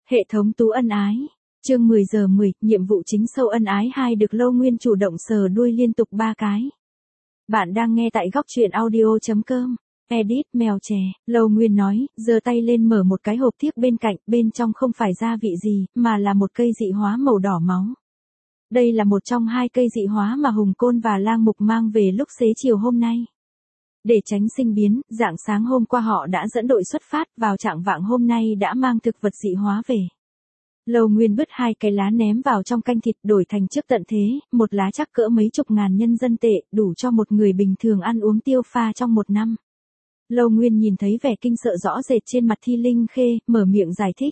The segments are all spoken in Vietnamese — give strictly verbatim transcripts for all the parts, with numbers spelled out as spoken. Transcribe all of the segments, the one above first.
Hệ thống tú ân ái. Chương mười giờ mười, nhiệm vụ chính sâu ân ái hai được Lâu Nguyên chủ động sờ đuôi liên tục ba cái. Bạn đang nghe tại góc truyện audio chấm com. Edit mèo chè, Lâu Nguyên nói, giơ tay lên mở một cái hộp thiếc bên cạnh, bên trong không phải gia vị gì, mà là một cây dị hóa màu đỏ máu. Đây là một trong hai cây dị hóa mà Hùng Côn và Lang Mục mang về lúc xế chiều hôm nay. Để tránh sinh biến, rạng sáng hôm qua họ đã dẫn đội xuất phát, vào trạng vạng hôm nay đã mang thực vật dị hóa về. Lâu Nguyên bứt hai cái lá ném vào trong canh thịt đổi thành trước tận thế, một lá chắc cỡ mấy chục ngàn nhân dân tệ, đủ cho một người bình thường ăn uống tiêu pha trong một năm. Lâu Nguyên nhìn thấy vẻ kinh sợ rõ rệt trên mặt Thi Linh Khê, mở miệng giải thích.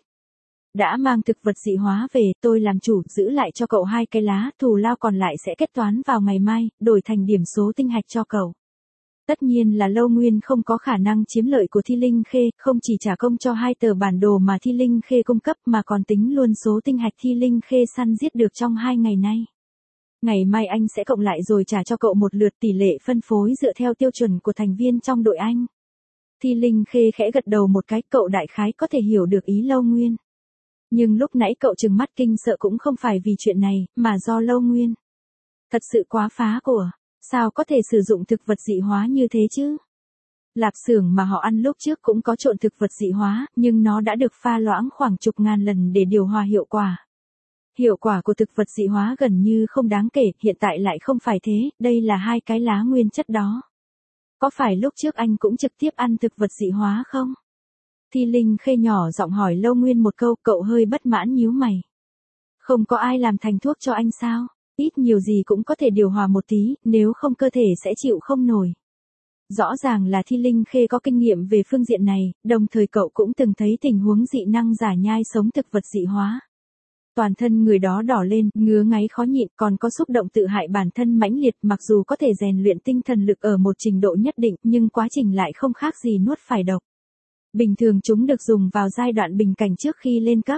Đã mang thực vật dị hóa về, tôi làm chủ, giữ lại cho cậu hai cái lá, thù lao còn lại sẽ kết toán vào ngày mai, đổi thành điểm số tinh hạch cho cậu. Tất nhiên là Lâu Nguyên không có khả năng chiếm lợi của Thi Linh Khê, không chỉ trả công cho hai tờ bản đồ mà Thi Linh Khê cung cấp mà còn tính luôn số tinh hạch Thi Linh Khê săn giết được trong hai ngày nay. Ngày mai anh sẽ cộng lại rồi trả cho cậu một lượt, tỷ lệ phân phối dựa theo tiêu chuẩn của thành viên trong đội anh. Thi Linh Khê khẽ gật đầu một cái, cậu đại khái có thể hiểu được ý Lâu Nguyên. Nhưng lúc nãy cậu trừng mắt kinh sợ cũng không phải vì chuyện này, mà do Lâu Nguyên. Thật sự quá phá của. Sao có thể sử dụng thực vật dị hóa như thế chứ? Lạp xưởng mà họ ăn lúc trước cũng có trộn thực vật dị hóa, nhưng nó đã được pha loãng khoảng chục ngàn lần để điều hòa hiệu quả. Hiệu quả của thực vật dị hóa gần như không đáng kể, hiện tại lại không phải thế, đây là hai cái lá nguyên chất đó. Có phải lúc trước anh cũng trực tiếp ăn thực vật dị hóa không? Thi Linh Khê nhỏ giọng hỏi Lâu Nguyên một câu, cậu hơi bất mãn nhíu mày. Không có ai làm thành thuốc cho anh sao? Ít nhiều gì cũng có thể điều hòa một tí, nếu không cơ thể sẽ chịu không nổi. Rõ ràng là Thi Linh Khê có kinh nghiệm về phương diện này, đồng thời cậu cũng từng thấy tình huống dị năng giả nhai sống thực vật dị hóa. Toàn thân người đó đỏ lên, ngứa ngáy khó nhịn, còn có xúc động tự hại bản thân mãnh liệt, mặc dù có thể rèn luyện tinh thần lực ở một trình độ nhất định, nhưng quá trình lại không khác gì nuốt phải độc. Bình thường chúng được dùng vào giai đoạn bình cảnh trước khi lên cấp.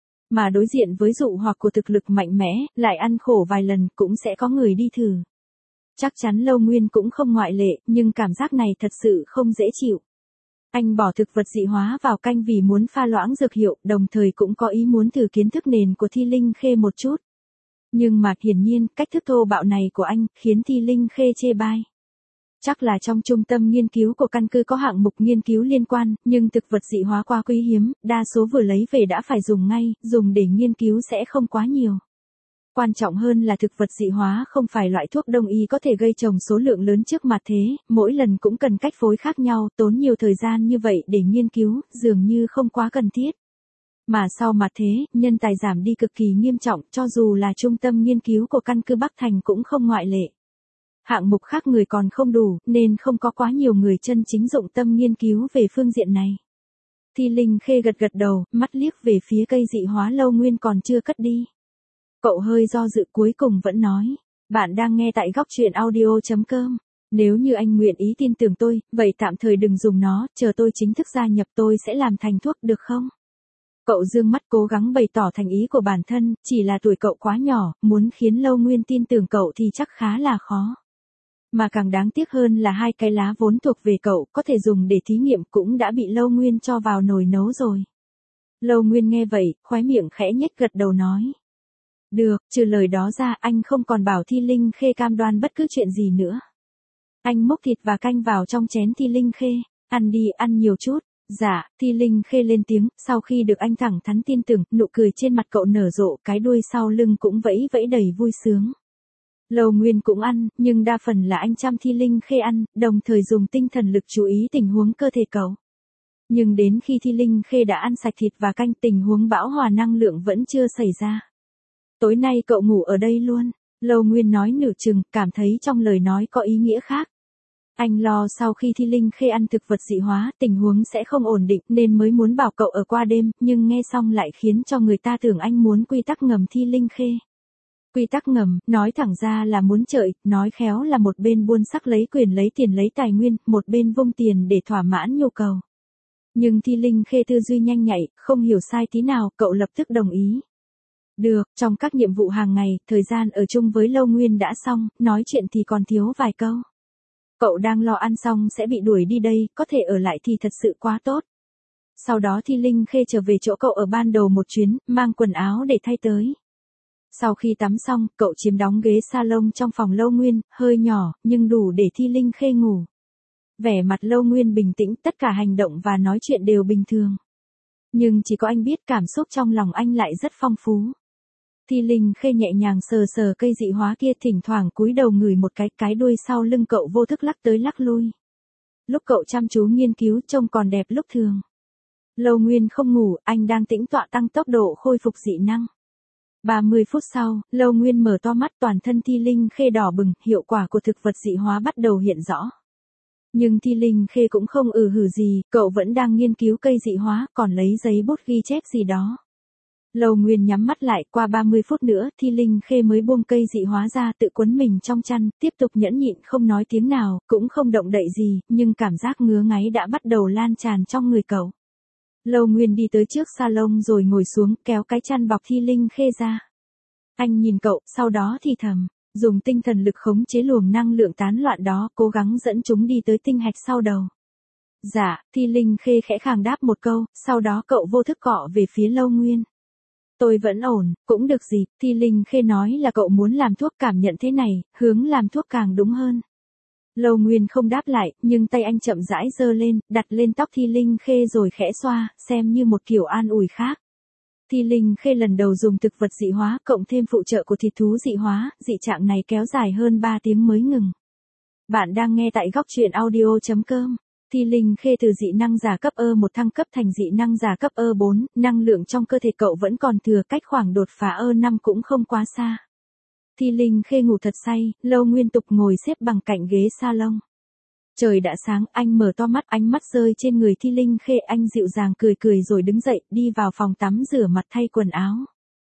Mà đối diện với dụ hoặc của thực lực mạnh mẽ, lại ăn khổ vài lần cũng sẽ có người đi thử. Chắc chắn Lâu Nguyên cũng không ngoại lệ, nhưng cảm giác này thật sự không dễ chịu. Anh bỏ thực vật dị hóa vào canh vì muốn pha loãng dược hiệu, đồng thời cũng có ý muốn thử kiến thức nền của Thi Linh Khê một chút. Nhưng mà hiển nhiên, cách thức thô bạo này của anh, khiến Thi Linh Khê chê bai. Chắc là trong trung tâm nghiên cứu của căn cứ có hạng mục nghiên cứu liên quan, nhưng thực vật dị hóa quá quý hiếm, đa số vừa lấy về đã phải dùng ngay, dùng để nghiên cứu sẽ không quá nhiều. Quan trọng hơn là thực vật dị hóa không phải loại thuốc đông y có thể gây trồng số lượng lớn trước mặt thế, mỗi lần cũng cần cách phối khác nhau, tốn nhiều thời gian như vậy để nghiên cứu, dường như không quá cần thiết. Mà sau mặt thế, nhân tài giảm đi cực kỳ nghiêm trọng, cho dù là trung tâm nghiên cứu của căn cứ Bắc Thành cũng không ngoại lệ. Hạng mục khác người còn không đủ, nên không có quá nhiều người chân chính dụng tâm nghiên cứu về phương diện này. Thi Linh Khê gật gật đầu, mắt liếc về phía cây dị hóa Lâu Nguyên còn chưa cất đi. Cậu hơi do dự cuối cùng vẫn nói, bạn đang nghe tại góc truyện audio chấm com. Nếu như anh nguyện ý tin tưởng tôi, vậy tạm thời đừng dùng nó, chờ tôi chính thức gia nhập tôi sẽ làm thành thuốc được không? Cậu dương mắt cố gắng bày tỏ thành ý của bản thân, chỉ là tuổi cậu quá nhỏ, muốn khiến Lâu Nguyên tin tưởng cậu thì chắc khá là khó. Mà càng đáng tiếc hơn là hai cái lá vốn thuộc về cậu, có thể dùng để thí nghiệm cũng đã bị Lâu Nguyên cho vào nồi nấu rồi. Lâu Nguyên nghe vậy, khóe miệng khẽ nhếch gật đầu nói. Được, trừ lời đó ra anh không còn bảo Thi Linh Khê cam đoan bất cứ chuyện gì nữa. Anh múc thịt và canh vào trong chén Thi Linh Khê, ăn đi, ăn nhiều chút. Dạ, Thi Linh Khê lên tiếng, sau khi được anh thẳng thắn tin tưởng, nụ cười trên mặt cậu nở rộ, cái đuôi sau lưng cũng vẫy vẫy đầy vui sướng. Lâu Nguyên cũng ăn, nhưng đa phần là anh chăm Thi Linh Khê ăn, đồng thời dùng tinh thần lực chú ý tình huống cơ thể cậu. Nhưng đến khi Thi Linh Khê đã ăn sạch thịt và canh, tình huống bão hòa năng lượng vẫn chưa xảy ra. Tối nay cậu ngủ ở đây luôn, Lâu Nguyên nói nửa chừng, cảm thấy trong lời nói có ý nghĩa khác. Anh lo sau khi Thi Linh Khê ăn thực vật dị hóa, tình huống sẽ không ổn định nên mới muốn bảo cậu ở qua đêm, nhưng nghe xong lại khiến cho người ta tưởng anh muốn quy tắc ngầm Thi Linh Khê. Quy tắc ngầm, nói thẳng ra là muốn trợi, nói khéo là một bên buôn sắc lấy quyền lấy tiền lấy tài nguyên, một bên vung tiền để thỏa mãn nhu cầu. Nhưng Thi Linh Khê tư duy nhanh nhạy, không hiểu sai tí nào, cậu lập tức đồng ý. Được, trong các nhiệm vụ hàng ngày, thời gian ở chung với Lâu Nguyên đã xong, nói chuyện thì còn thiếu vài câu. Cậu đang lo ăn xong sẽ bị đuổi đi đây, có thể ở lại thì thật sự quá tốt. Sau đó Thi Linh Khê trở về chỗ cậu ở ban đầu một chuyến, mang quần áo để thay tới. Sau khi tắm xong, cậu chiếm đóng ghế salon trong phòng Lâu Nguyên, hơi nhỏ, nhưng đủ để Thi Linh Khê ngủ. Vẻ mặt Lâu Nguyên bình tĩnh, tất cả hành động và nói chuyện đều bình thường. Nhưng chỉ có anh biết cảm xúc trong lòng anh lại rất phong phú. Thi Linh Khê nhẹ nhàng sờ sờ cây dị hóa kia, thỉnh thoảng cúi đầu ngửi một cái, cái đuôi sau lưng cậu vô thức lắc tới lắc lui. Lúc cậu chăm chú nghiên cứu trông còn đẹp lúc thường. Lâu Nguyên không ngủ, anh đang tĩnh tọa tăng tốc độ khôi phục dị năng. ba mươi phút sau, Lâu Nguyên mở to mắt, toàn thân Thi Linh Khê đỏ bừng, hiệu quả của thực vật dị hóa bắt đầu hiện rõ. Nhưng Thi Linh Khê cũng không ừ hử gì, cậu vẫn đang nghiên cứu cây dị hóa, còn lấy giấy bút ghi chép gì đó. Lâu Nguyên nhắm mắt lại, qua ba mươi phút nữa, Thi Linh Khê mới buông cây dị hóa ra, tự quấn mình trong chăn, tiếp tục nhẫn nhịn không nói tiếng nào, cũng không động đậy gì, nhưng cảm giác ngứa ngáy đã bắt đầu lan tràn trong người cậu. Lâu Nguyên đi tới trước salon rồi ngồi xuống, kéo cái chăn bọc Thi Linh Khê ra. Anh nhìn cậu, sau đó thì thầm, dùng tinh thần lực khống chế luồng năng lượng tán loạn đó, cố gắng dẫn chúng đi tới tinh hạch sau đầu. Dạ, Thi Linh Khê khẽ khàng đáp một câu, sau đó cậu vô thức cọ về phía Lâu Nguyên. Tôi vẫn ổn, cũng được gì, Thi Linh Khê nói là cậu muốn làm thuốc, cảm nhận thế này, hướng làm thuốc càng đúng hơn. Lâu Nguyên không đáp lại, nhưng tay anh chậm rãi giơ lên, đặt lên tóc Thi Linh Khê rồi khẽ xoa, xem như một kiểu an ủi khác. Thi Linh Khê lần đầu dùng thực vật dị hóa, cộng thêm phụ trợ của thịt thú dị hóa, dị trạng này kéo dài hơn ba tiếng mới ngừng. Bạn đang nghe tại góc truyện audio chấm com. Thi Linh Khê từ dị năng giả cấp E một thăng cấp thành dị năng giả cấp E bốn, năng lượng trong cơ thể cậu vẫn còn thừa, cách khoảng đột phá E năm cũng không quá xa. Thi Linh Khê ngủ thật say, Lâu Nguyên tục ngồi xếp bằng cạnh ghế salon. Trời đã sáng, anh mở to mắt, ánh mắt rơi trên người Thi Linh Khê, anh dịu dàng cười cười rồi đứng dậy, đi vào phòng tắm rửa mặt thay quần áo.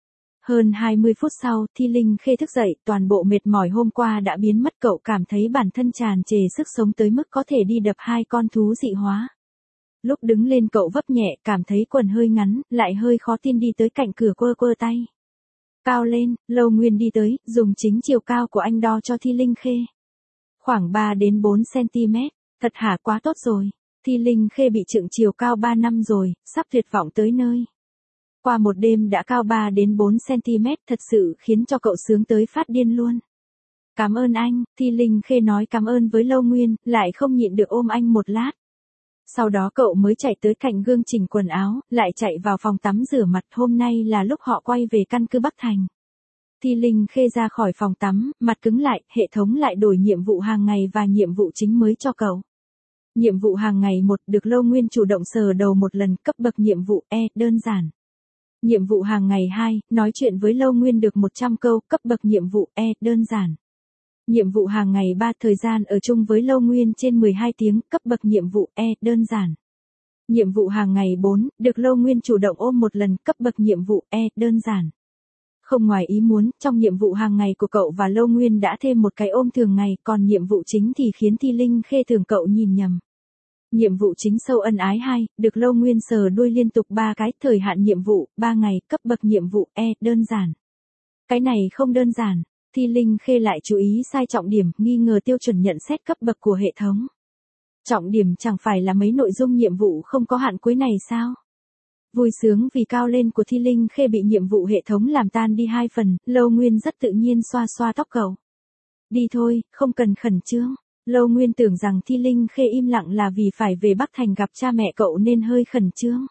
Hơn hai mươi phút sau, Thi Linh Khê thức dậy, toàn bộ mệt mỏi hôm qua đã biến mất, cậu cảm thấy bản thân tràn trề sức sống tới mức có thể đi đập hai con thú dị hóa. Lúc đứng lên cậu vấp nhẹ, cảm thấy quần hơi ngắn, lại hơi khó tin đi tới cạnh cửa quơ quơ tay. Cao lên, Lâu Nguyên đi tới, dùng chính chiều cao của anh đo cho Thi Linh Khê. Khoảng ba đến bốn xăng-ti-mét, thật hả, quá tốt rồi. Thi Linh Khê bị chững chiều cao ba năm rồi, sắp tuyệt vọng tới nơi. Qua một đêm đã cao ba đến bốn xăng-ti-mét, thật sự khiến cho cậu sướng tới phát điên luôn. Cảm ơn anh, Thi Linh Khê nói cảm ơn với Lâu Nguyên, lại không nhịn được ôm anh một lát. Sau đó cậu mới chạy tới cạnh gương chỉnh quần áo, lại chạy vào phòng tắm rửa mặt, hôm nay là lúc họ quay về căn cứ Bắc Thành. Thi Linh Khê ra khỏi phòng tắm, mặt cứng lại, hệ thống lại đổi nhiệm vụ hàng ngày và nhiệm vụ chính mới cho cậu. Nhiệm vụ hàng ngày một, được Lâu Nguyên chủ động sờ đầu một lần, cấp bậc nhiệm vụ E, đơn giản. Nhiệm vụ hàng ngày hai, nói chuyện với Lâu Nguyên được một trăm câu, cấp bậc nhiệm vụ E, đơn giản. Nhiệm vụ hàng ngày ba, thời gian ở chung với Lâu Nguyên trên mười hai tiếng, cấp bậc nhiệm vụ E, đơn giản. Nhiệm vụ hàng ngày bốn, được Lâu Nguyên chủ động ôm một lần, cấp bậc nhiệm vụ E, đơn giản. Không ngoài ý muốn, trong nhiệm vụ hàng ngày của cậu và Lâu Nguyên đã thêm một cái ôm thường ngày, còn nhiệm vụ chính thì khiến Thi Linh Khê tưởng cậu nhìn nhầm. Nhiệm vụ chính sâu ân ái hai, được Lâu Nguyên sờ đuôi liên tục ba cái, thời hạn nhiệm vụ, ba ngày, cấp bậc nhiệm vụ E, đơn giản. Cái này không đơn giản, Thi Linh Khê lại chú ý sai trọng điểm, nghi ngờ tiêu chuẩn nhận xét cấp bậc của hệ thống. Trọng điểm chẳng phải là mấy nội dung nhiệm vụ không có hạn cuối này sao? Vui sướng vì cao lên của Thi Linh Khê bị nhiệm vụ hệ thống làm tan đi hai phần, Lâu Nguyên rất tự nhiên xoa xoa tóc cậu. Đi thôi, không cần khẩn trương. Lâu Nguyên tưởng rằng Thi Linh Khê im lặng là vì phải về Bắc Thành gặp cha mẹ cậu nên hơi khẩn trương.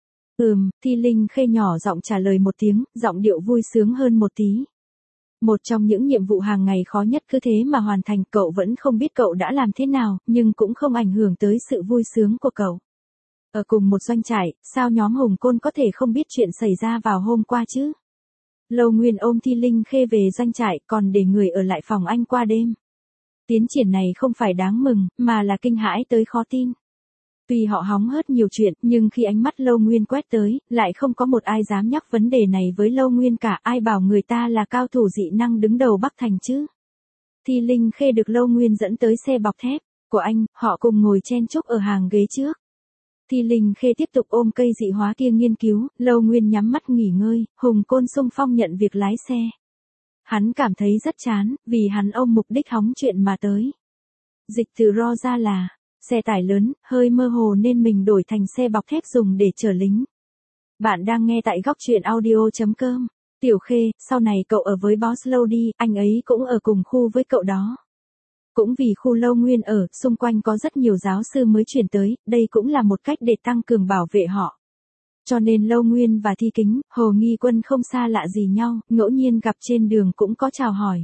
Ừm, Thi Linh Khê nhỏ giọng trả lời một tiếng, giọng điệu vui sướng hơn một tí. Một trong những nhiệm vụ hàng ngày khó nhất cứ thế mà hoàn thành, cậu vẫn không biết cậu đã làm thế nào, nhưng cũng không ảnh hưởng tới sự vui sướng của cậu. Ở cùng một doanh trại, sao nhóm Hồng Côn có thể không biết chuyện xảy ra vào hôm qua chứ? Lâu Nguyên ôm Thi Linh Khê về doanh trại, còn để người ở lại phòng anh qua đêm. Tiến triển này không phải đáng mừng, mà là kinh hãi tới khó tin. Tuy họ hóng hớt nhiều chuyện, nhưng khi ánh mắt Lâu Nguyên quét tới, lại không có một ai dám nhắc vấn đề này với Lâu Nguyên cả, ai bảo người ta là cao thủ dị năng đứng đầu Bắc Thành chứ. Thi Linh Khê được Lâu Nguyên dẫn tới xe bọc thép của anh, họ cùng ngồi chen chúc ở hàng ghế trước. Thi Linh Khê tiếp tục ôm cây dị hóa kia nghiên cứu, Lâu Nguyên nhắm mắt nghỉ ngơi, Hùng Côn xung phong nhận việc lái xe. Hắn cảm thấy rất chán, vì hắn ôm mục đích hóng chuyện mà tới. Dịch từ ro ra là, xe tải lớn, hơi mơ hồ nên mình đổi thành xe bọc thép dùng để chở lính. Bạn đang nghe tại góc truyện audio.com. Tiểu Khê, sau này cậu ở với Boss Lâu đi, anh ấy cũng ở cùng khu với cậu đó. Cũng vì khu Lâu Nguyên ở, xung quanh có rất nhiều giáo sư mới chuyển tới, đây cũng là một cách để tăng cường bảo vệ họ. Cho nên Lâu Nguyên và Thi Kính, Hồ Nghi Quân không xa lạ gì nhau, ngẫu nhiên gặp trên đường cũng có chào hỏi.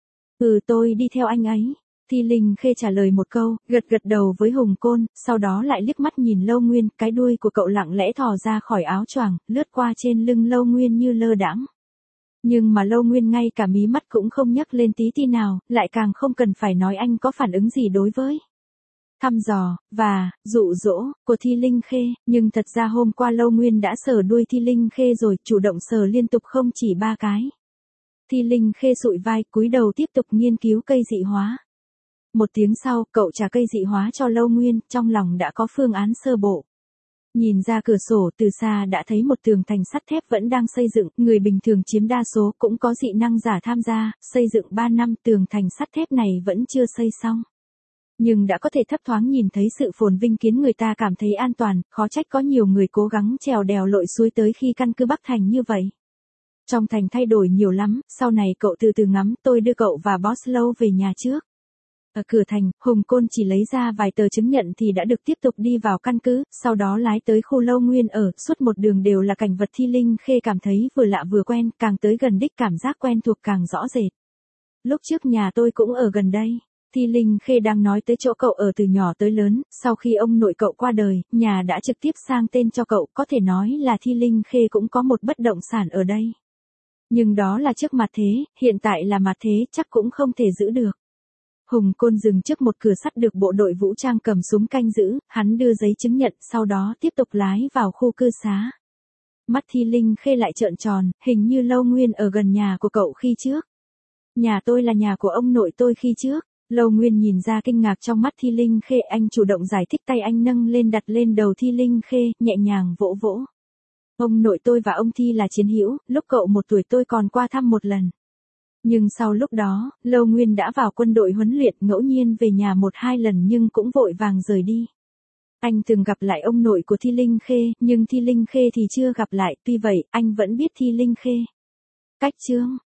Ừ, tôi đi theo anh ấy. Thi Linh Khê trả lời một câu, gật gật đầu với Hùng Côn, sau đó lại liếc mắt nhìn Lâu Nguyên, cái đuôi của cậu lặng lẽ thò ra khỏi áo choàng, lướt qua trên lưng Lâu Nguyên như lơ đãng. Nhưng mà Lâu Nguyên ngay cả mí mắt cũng không nhấc lên tí ti nào, lại càng không cần phải nói anh có phản ứng gì đối với thăm dò, và, dụ dỗ, của Thi Linh Khê, nhưng thật ra hôm qua Lâu Nguyên đã sờ đuôi Thi Linh Khê rồi, chủ động sờ liên tục không chỉ ba cái. Thi Linh Khê sụi vai, cúi đầu tiếp tục nghiên cứu cây dị hóa. Một tiếng sau, cậu trả cây dị hóa cho Lâu Nguyên, trong lòng đã có phương án sơ bộ. Nhìn ra cửa sổ từ xa đã thấy một tường thành sắt thép vẫn đang xây dựng, người bình thường chiếm đa số, cũng có dị năng giả tham gia, xây dựng ba năm tường thành sắt thép này vẫn chưa xây xong. Nhưng đã có thể thấp thoáng nhìn thấy sự phồn vinh khiến người ta cảm thấy an toàn, khó trách có nhiều người cố gắng trèo đèo lội suối tới khi căn cứ Bắc Thành như vậy. Trong thành thay đổi nhiều lắm, sau này cậu từ từ ngắm, tôi đưa cậu và Boss Lâu về nhà trước. Ở cửa thành, Hùng Côn chỉ lấy ra vài tờ chứng nhận thì đã được tiếp tục đi vào căn cứ, sau đó lái tới khu Lâu Nguyên ở, suốt một đường đều là cảnh vật Thi Linh Khê cảm thấy vừa lạ vừa quen, càng tới gần đích cảm giác quen thuộc càng rõ rệt. Lúc trước nhà tôi cũng ở gần đây. Thi Linh Khê đang nói tới chỗ cậu ở từ nhỏ tới lớn, sau khi ông nội cậu qua đời, nhà đã trực tiếp sang tên cho cậu, có thể nói là Thi Linh Khê cũng có một bất động sản ở đây. Nhưng đó là trước mặt thế, hiện tại là mặt thế, chắc cũng không thể giữ được. Hùng Côn dừng trước một cửa sắt được bộ đội vũ trang cầm súng canh giữ, hắn đưa giấy chứng nhận, sau đó tiếp tục lái vào khu cư xá. Mắt Thi Linh Khê lại trợn tròn, hình như Lâu Nguyên ở gần nhà của cậu khi trước. Nhà tôi là nhà của ông nội tôi khi trước. Lâu Nguyên nhìn ra kinh ngạc trong mắt Thi Linh Khê, anh chủ động giải thích, tay anh nâng lên đặt lên đầu Thi Linh Khê, nhẹ nhàng vỗ vỗ. Ông nội tôi và ông Thi là chiến hữu, lúc cậu một tuổi tôi còn qua thăm một lần. Nhưng sau lúc đó, Lâu Nguyên đã vào quân đội huấn luyện, ngẫu nhiên về nhà một hai lần nhưng cũng vội vàng rời đi. Anh từng gặp lại ông nội của Thi Linh Khê, nhưng Thi Linh Khê thì chưa gặp lại, tuy vậy, anh vẫn biết Thi Linh Khê. Cách chương,